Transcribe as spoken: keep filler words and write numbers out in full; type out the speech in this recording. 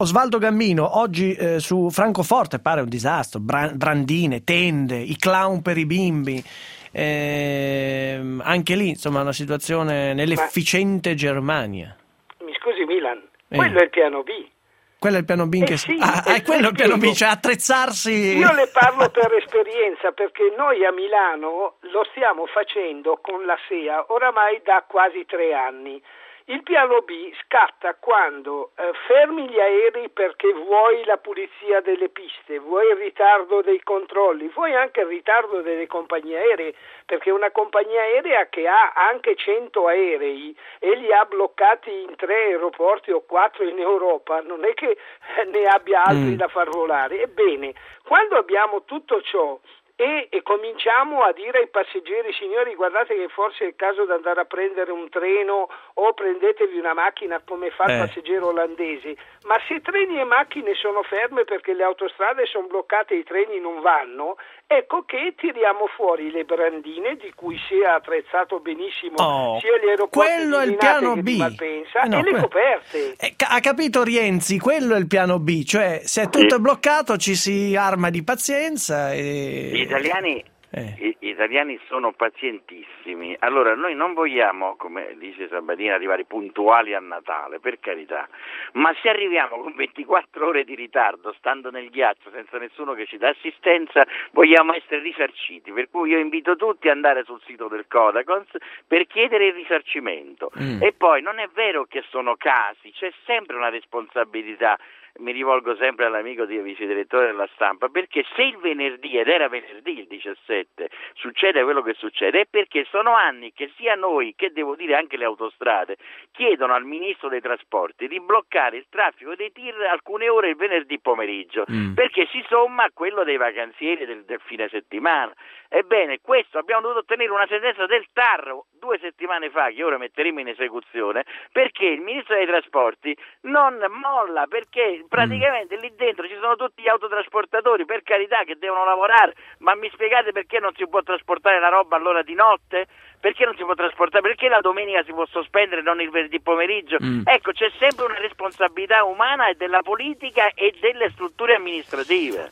Osvaldo Gammino, oggi eh, su Francoforte pare un disastro, Bra- brandine, tende, i clown per i bimbi, eh, anche lì insomma una situazione nell'efficiente Germania. Mi scusi Milan, eh. quello è il piano B. Quello è il piano B in eh che sì, ah, è quello il piano B, cioè attrezzarsi. Io le parlo per esperienza, perché noi a Milano lo stiamo facendo con la S E A oramai da quasi tre anni. Il piano B scatta quando eh, fermi gli aerei perché vuoi la pulizia delle piste, vuoi il ritardo dei controlli, vuoi anche il ritardo delle compagnie aeree, perché una compagnia aerea che ha anche cento aerei e li ha bloccati in tre aeroporti o quattro in Europa, non è che ne abbia altri mm. da far volare. Ebbene, quando abbiamo tutto ciò, E, e cominciamo a dire ai passeggeri: signori, guardate che forse è il caso di andare a prendere un treno o prendetevi una macchina come fa il eh. passeggero olandese, ma se treni e macchine sono ferme perché le autostrade sono bloccate e i treni non vanno, ecco che tiriamo fuori le brandine di cui si è attrezzato benissimo oh, sia gli aeroporti quello di è il piano che B. di Malpensa eh no, e le que- coperte. Eh, ha capito Rienzi, quello è il piano B, cioè se tutto sì. è bloccato ci si arma di pazienza e... Gli italiani, eh. gli italiani sono pazientissimi, allora noi non vogliamo, come dice Sabatini, arrivare puntuali a Natale, per carità, ma se arriviamo con ventiquattro ore di ritardo, stando nel ghiaccio senza nessuno che ci dà assistenza, vogliamo essere risarciti, per cui io invito tutti ad andare sul sito del Codacons per chiedere il risarcimento. Mm. E poi non è vero che sono casi, c'è sempre una responsabilità. Mi rivolgo sempre all'amico di vice direttore della Stampa, perché se il venerdì, ed era venerdì il diciassette, succede quello che succede, è perché sono anni che sia noi, che devo dire anche le autostrade, chiedono al ministro dei trasporti di bloccare il traffico dei tir alcune ore il venerdì pomeriggio, mm. perché si somma a quello dei vacanzieri del, del fine settimana. Ebbene, questo abbiamo dovuto ottenere una sentenza del T A R due settimane fa, che ora metteremo in esecuzione, perché il ministro dei trasporti non molla, perché praticamente lì dentro ci sono tutti gli autotrasportatori, per carità, che devono lavorare, ma mi spiegate perché non si può trasportare la roba all'ora di notte? Perché non si può trasportare? Perché la domenica si può sospendere, non il venerdì pomeriggio? Mm. Ecco, c'è sempre una responsabilità umana e della politica e delle strutture amministrative.